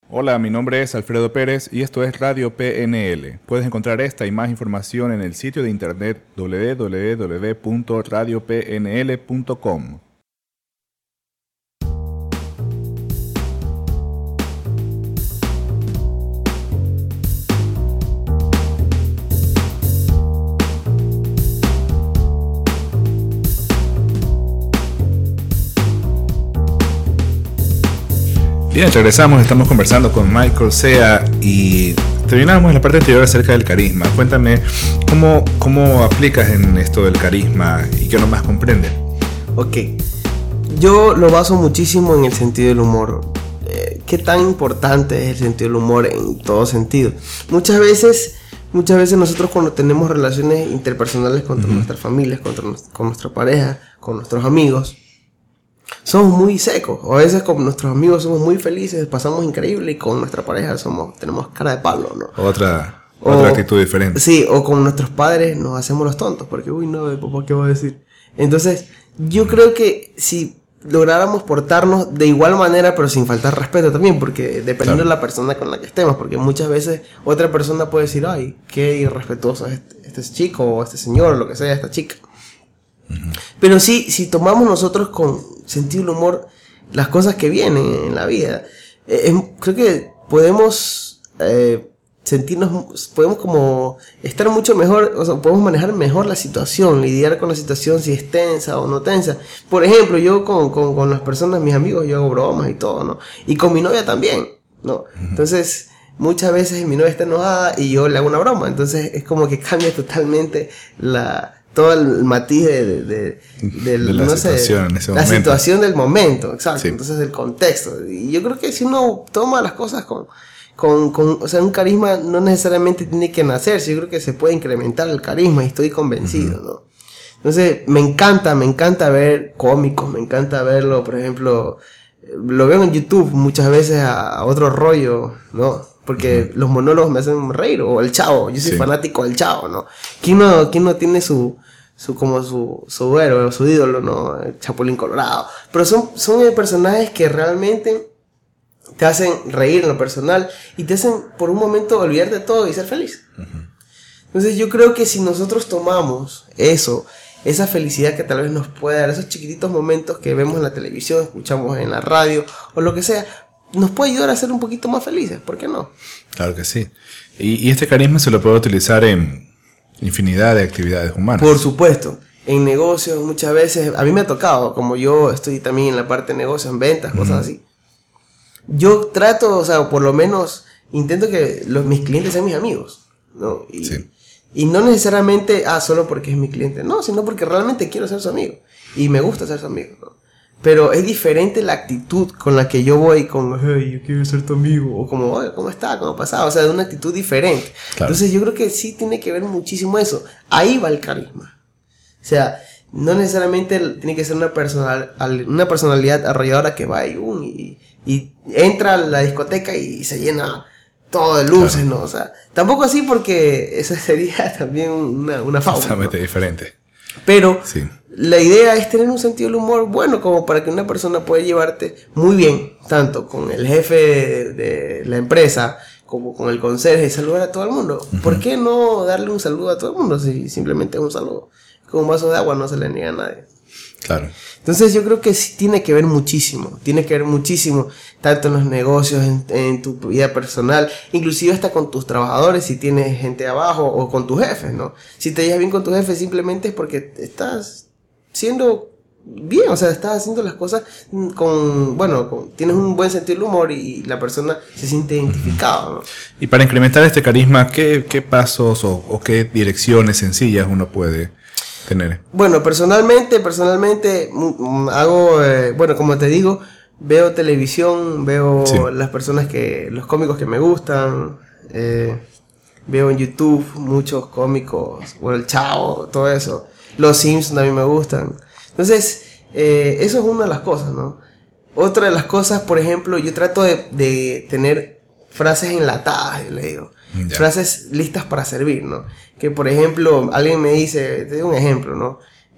Hola, mi nombre es Alfredo Pérez y esto es Radio PNL. Puedes encontrar esta y más información en el sitio de internet www.radiopnl.com. Bien, regresamos, estamos conversando con Michael Sea y terminamos en la parte anterior acerca del carisma. Cuéntame, ¿cómo aplicas en esto del carisma y qué nomás comprende? Ok, yo lo baso muchísimo en el sentido del humor. ¿Qué tan importante es el sentido del humor en todo sentido? Muchas veces nosotros cuando tenemos relaciones interpersonales con nuestras familias, con nuestra pareja, con nuestros amigos, somos muy secos. O a veces con nuestros amigos somos muy felices, pasamos increíble, y con nuestra pareja tenemos cara de palo, ¿no? Otra actitud diferente. Sí, o con nuestros padres nos hacemos los tontos, porque uy no, papá, ¿qué va a decir? Entonces, yo creo que si lográramos portarnos de igual manera, pero sin faltar respeto también, porque dependiendo de la persona con la que estemos, porque muchas veces otra persona puede decir, ay, qué irrespetuoso es este chico, o este señor, o lo que sea, esta chica. Pero sí, si tomamos nosotros con sentido del humor las cosas que vienen en la vida, creo que podemos podemos como estar mucho mejor, o sea, podemos manejar mejor la situación, lidiar con la situación si es tensa o no tensa. Por ejemplo, yo con las personas, mis amigos, yo hago bromas y todo, ¿no? Y con mi novia también, ¿no? Entonces, muchas veces mi novia está enojada y yo le hago una broma, entonces es como que cambia totalmente todo el matiz de la no situación sé, en ese la momento. situación del momento, exacto, Sí. Entonces el contexto. Y yo creo que si uno toma las cosas o sea, un carisma no necesariamente tiene que nacerse, yo creo que se puede incrementar el carisma y estoy convencido, ¿no? Entonces me encanta ver cómicos, me encanta verlo, por ejemplo, lo veo en YouTube muchas veces a otro rollo, ¿no? Porque los monólogos me hacen reír, o el Chavo, yo soy fanático del Chavo, ¿no? ¿Quién no tiene su héroe, su ídolo, ¿no? El Chapulín Colorado. Pero son personajes que realmente te hacen reír en lo personal y te hacen por un momento olvidar de todo y ser feliz. Entonces yo creo que si nosotros tomamos esa felicidad que tal vez nos puede dar, esos chiquititos momentos que vemos en la televisión, escuchamos en la radio o lo que sea, nos puede ayudar a ser un poquito más felices, ¿por qué no? Claro que sí. Y este carisma se lo puede utilizar en infinidad de actividades humanas. Por supuesto. En negocios muchas veces, a mí me ha tocado, como yo estoy también en la parte de negocios, en ventas, cosas así. Yo trato, o sea, por lo menos intento que mis clientes sean mis amigos, ¿no? Y no necesariamente, solo porque es mi cliente, no, sino porque realmente quiero ser su amigo. Y me gusta ser su amigo, ¿no? Pero es diferente la actitud con la que yo voy con, hey, yo quiero ser tu amigo, o como, oye, ¿cómo está? ¿Cómo ha pasado? O sea, de una actitud diferente. Claro. Entonces yo creo que sí tiene que ver muchísimo eso. Ahí va el carisma. O sea, no necesariamente tiene que ser una personalidad arrolladora que va y entra a la discoteca y se llena todo de luces, claro. ¿No? O sea, tampoco así, porque eso sería también una fábula. Totalmente, ¿no? Diferente. Pero la idea es tener un sentido del humor bueno, como para que una persona pueda llevarte muy bien, tanto con el jefe de la empresa como con el conserje, y saludar a todo el mundo. ¿Por qué no darle un saludo a todo el mundo si simplemente es un saludo? Con un vaso de agua no se le niega a nadie. Claro. Entonces yo creo que sí tiene que ver muchísimo, tanto en los negocios, en tu vida personal, inclusive hasta con tus trabajadores, si tienes gente abajo, o con tus jefes, ¿no? Si te llevas bien con tus jefes, simplemente es porque estás siendo bien, o sea, estás haciendo las cosas tienes un buen sentido del humor y la persona se siente identificada, ¿no? Y para incrementar este carisma, ¿qué pasos o qué direcciones sencillas uno puede tener? Bueno, personalmente hago, como te digo, veo televisión, veo los cómicos que me gustan, veo en YouTube muchos cómicos, el Chavo, todo eso, los Simpsons también me gustan. Entonces, eso es una de las cosas, ¿no? Otra de las cosas, por ejemplo, yo trato de tener frases enlatadas, yo le digo. Ya. Frases listas para servir, ¿no? Que por ejemplo, alguien me dice, te doy un ejemplo, ¿no?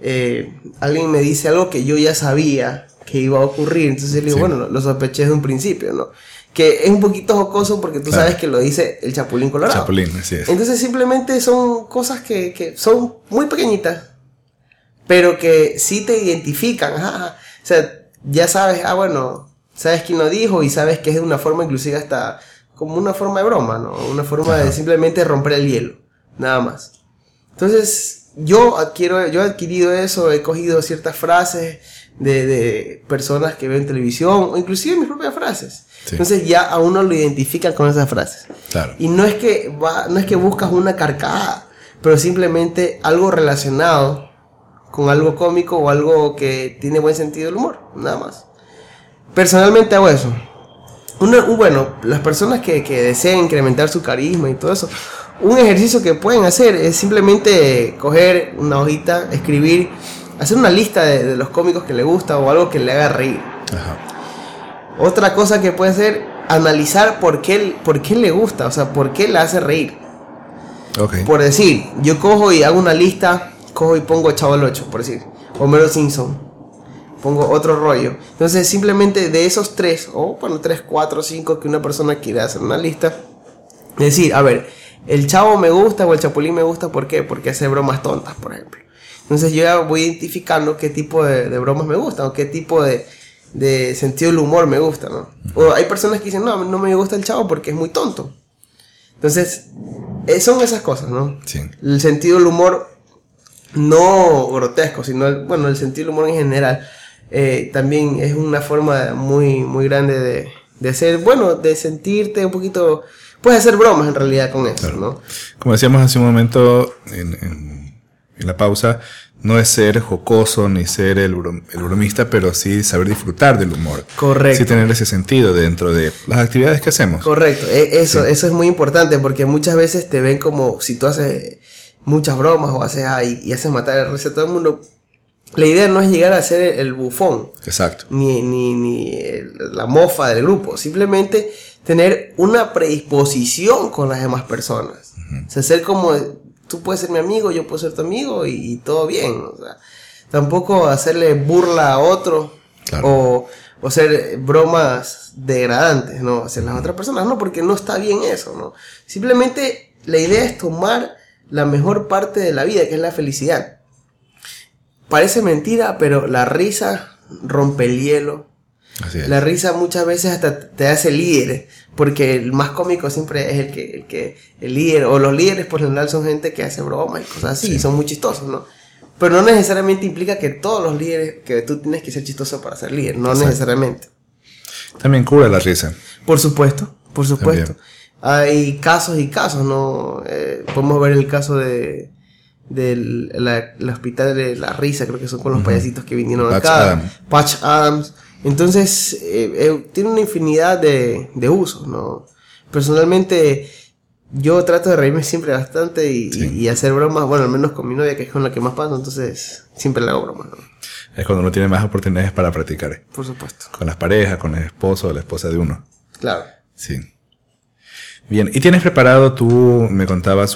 alguien me dice algo que yo ya sabía que iba a ocurrir, entonces le digo, Sí. bueno, lo sospeché desde un principio, ¿no? Que es un poquito jocoso porque tú Claro. sabes que lo dice el Chapulín Colorado. Chapulín, así es. Entonces simplemente son cosas que son muy pequeñitas, pero que sí te identifican. Ajá. O sea, ya sabes, bueno, sabes quién lo dijo y sabes que es de una forma inclusive hasta como una forma de broma, ¿no? Una forma Ajá. de simplemente romper el hielo, nada más. Entonces, yo he adquirido eso, he cogido ciertas frases de personas que ven televisión, o inclusive mis propias frases. Sí. Entonces ya a uno lo identifica con esas frases. Claro. Y no es que buscas una carcajada, pero simplemente algo relacionado con algo cómico o algo que tiene buen sentido del humor, nada más. Personalmente hago eso. Bueno, las personas que deseen incrementar su carisma y todo eso, un ejercicio que pueden hacer es simplemente coger una hojita, escribir, hacer una lista de los cómicos que le gusta o algo que le haga reír. Ajá. Otra cosa que puede ser analizar por qué le gusta, o sea, por qué le hace reír. Ok. Por decir, yo cojo y hago una lista, cojo y pongo Chavo el 8, por decir, Homero Simpson, pongo otro rollo. Entonces simplemente de esos 3, o bueno, 3, 4, 5 que una persona quiere hacer una lista, decir, a ver, el Chavo me gusta o el Chapulín me gusta, ¿por qué? Porque hace bromas tontas, por ejemplo. Entonces yo ya voy identificando qué tipo de bromas me gustan o qué tipo de sentido del humor me gusta, ¿no? O hay personas que dicen, no me gusta el Chavo porque es muy tonto. Entonces, son esas cosas, ¿no? Sí. El sentido del humor no grotesco, sino el sentido del humor en general también es una forma muy, muy grande de ser, bueno, de sentirte un poquito, puedes hacer bromas en realidad con eso, Claro. ¿no? Como decíamos hace un momento en la pausa, no es ser jocoso ni ser el bromista, pero sí saber disfrutar del humor. Correcto. Sí tener ese sentido dentro de las actividades que hacemos. Correcto, eso Sí. es muy importante porque muchas veces te ven como si tú haces muchas bromas o haces y haces matar el risa a todo el mundo. La idea no es llegar a ser el bufón, Exacto. ni la mofa del grupo, simplemente tener una predisposición con las demás personas. O sea, ser como, tú puedes ser mi amigo, yo puedo ser tu amigo y todo bien. O sea, tampoco hacerle burla a otro. Claro. O hacer bromas degradantes, ¿no? Hacia las otras personas, no, porque no está bien eso, ¿no? Simplemente la idea es tomar la mejor parte de la vida, que es la felicidad. Parece mentira, pero la risa rompe el hielo. Así es. La risa muchas veces hasta te hace líder, porque el más cómico siempre es el líder, o los líderes por lo general son gente que hace bromas y cosas así, Sí. y son muy chistosos, ¿no? Pero no necesariamente implica que todos los líderes, que tú tienes que ser chistoso para ser líder, no Exacto. necesariamente. También cura la risa. Por supuesto. También. Hay casos y casos, ¿no? Podemos ver el caso del hospital de la risa, creo que son con los payasitos que vinieron Patch acá. Adams. Patch Adams. Entonces, tiene una infinidad de usos, ¿no? Personalmente, yo trato de reírme siempre bastante y hacer bromas, bueno, al menos con mi novia, que es con la que más paso, entonces siempre le hago bromas, ¿no? Es cuando uno tiene más oportunidades para practicar. Por supuesto. Con las parejas, con el esposo o la esposa de uno. Claro. Sí. Bien, ¿y tienes preparado tú, me contabas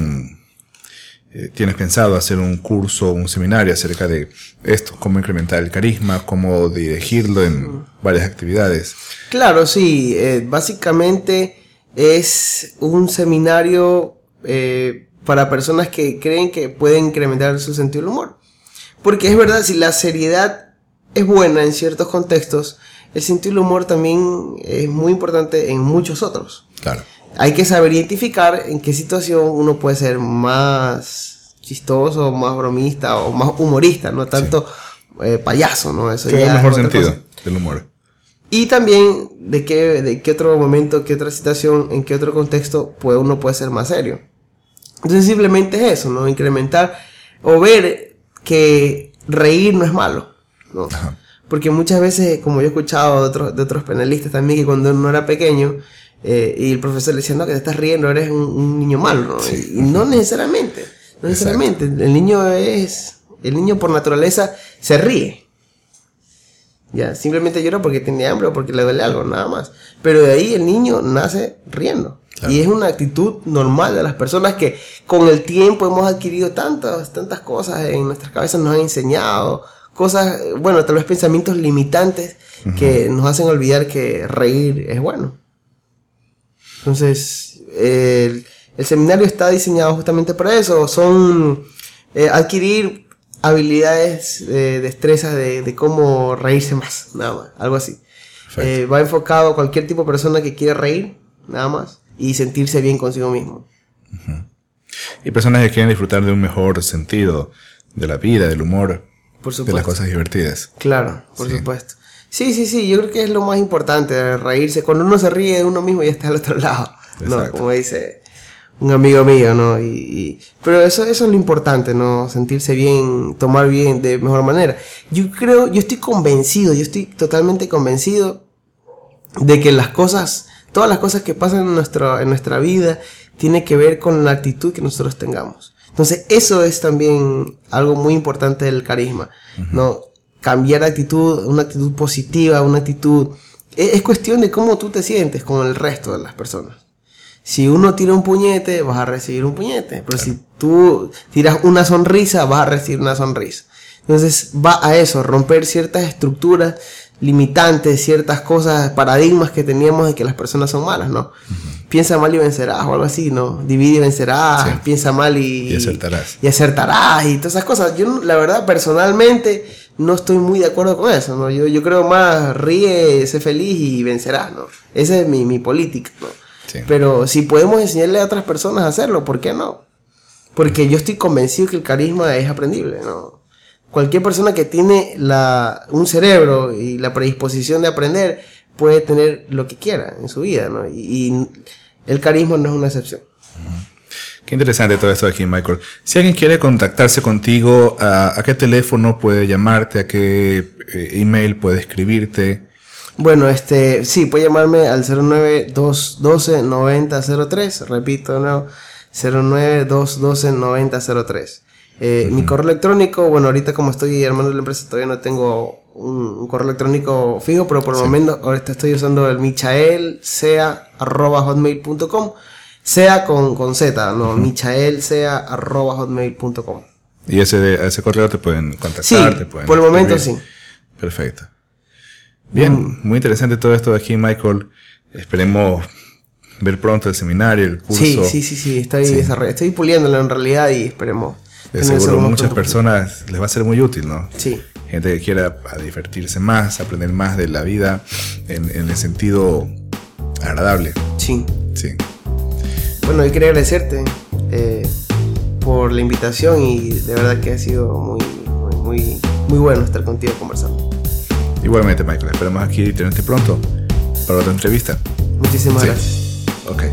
tienes pensado hacer un curso, un seminario acerca de esto, cómo incrementar el carisma, cómo dirigirlo en varias actividades? Claro, sí. Básicamente es un seminario para personas que creen que pueden incrementar su sentido del humor. Porque es verdad, si la seriedad es buena en ciertos contextos, el sentido del humor también es muy importante en muchos otros. Claro. Hay que saber identificar en qué situación uno puede ser más chistoso, más bromista o más humorista, no tanto payaso, ¿no? Eso Que ya es el es mejor otra sentido cosa. del humor. Y también de qué otro momento, qué otra situación, en qué otro contexto uno puede ser más serio. Entonces simplemente es eso, ¿no? Incrementar o ver que reír no es malo, ¿no? Ajá. Porque muchas veces, como yo he escuchado de otros penalistas también, que cuando uno era pequeño y el profesor le decía, no, que te estás riendo, eres un niño malo, ¿no? Sí. Y no necesariamente, no necesariamente. El niño por naturaleza se ríe. Ya, simplemente llora porque tiene hambre o porque le duele algo, nada más. Pero de ahí el niño nace riendo. Claro. Y es una actitud normal de las personas que con el tiempo hemos adquirido tantas cosas en nuestras cabezas, nos han enseñado cosas, bueno, tal vez pensamientos limitantes que nos hacen olvidar que reír es bueno. Entonces, el seminario está diseñado justamente para eso. Son adquirir habilidades, destrezas de cómo reírse más, nada más, algo así. Va enfocado a cualquier tipo de persona que quiera reír, nada más, y sentirse bien consigo mismo. Y personas que quieren disfrutar de un mejor sentido de la vida, del humor, de las cosas divertidas. Claro, por supuesto. Sí, yo creo que es lo más importante, reírse. Cuando uno se ríe de uno mismo ya está al otro lado, ¿no? Como dice un amigo mío, ¿no? Pero eso es lo importante, ¿no? Sentirse bien, tomar bien de mejor manera. Yo estoy totalmente convencido de que todas las cosas que pasan en nuestra vida tiene que ver con la actitud que nosotros tengamos. Entonces, eso es también algo muy importante del carisma, ¿no? Cambiar de actitud, una actitud positiva, una actitud... Es cuestión de cómo tú te sientes con el resto de las personas. Si uno tira un puñete, vas a recibir un puñete. Pero si tú tiras una sonrisa, vas a recibir una sonrisa. Entonces, va a eso, romper ciertas estructuras limitantes, ciertas cosas, paradigmas que teníamos de que las personas son malas, ¿no? Piensa mal y vencerás, o algo así, ¿no? Divide y vencerás, piensa mal y acertarás. Y todas esas cosas. Yo, la verdad, personalmente, no estoy muy de acuerdo con eso, ¿no? Yo creo más, ríe, sé feliz y vencerás, ¿no? Esa es mi política, ¿no? Sí. Pero si podemos enseñarle a otras personas a hacerlo, ¿por qué no? Porque yo estoy convencido que el carisma es aprendible, ¿no? Cualquier persona que tiene un cerebro y la predisposición de aprender puede tener lo que quiera en su vida, ¿no? Y el carisma no es una excepción. Qué interesante todo esto aquí, Michael. Si alguien quiere contactarse contigo, ¿a qué teléfono puede llamarte? ¿A qué email puede escribirte? Bueno, sí, puede llamarme al 09-212-9003. Repito de nuevo, 09-212-9003. Mi correo electrónico, bueno, ahorita como estoy armando la empresa todavía no tengo un correo electrónico fijo, pero por el momento ahorita estoy usando el michaelsea@hotmail.com, sea con Z, no, michaelsea@hotmail.com. ¿Y a ese correo te pueden contactar? Sí, por el momento sí. Perfecto. Bien, muy interesante todo esto de aquí, Michael. Esperemos ver pronto el seminario, el curso. Sí, estoy puliéndolo en realidad y esperemos. De seguro muchas personas les va a ser muy útil, ¿no? Sí. Gente que quiera divertirse más, aprender más de la vida en el sentido agradable. Sí. Bueno, yo quería agradecerte por la invitación y de verdad que ha sido muy bueno estar contigo conversando. Igualmente, Michael, esperamos aquí tenerte pronto para otra entrevista. Muchísimas gracias. Ok.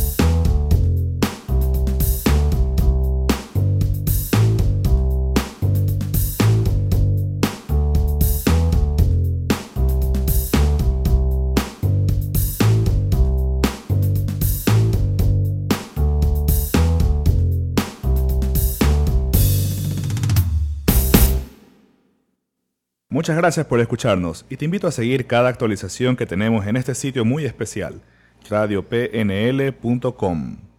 Muchas gracias por escucharnos y te invito a seguir cada actualización que tenemos en este sitio muy especial, radiopnl.com.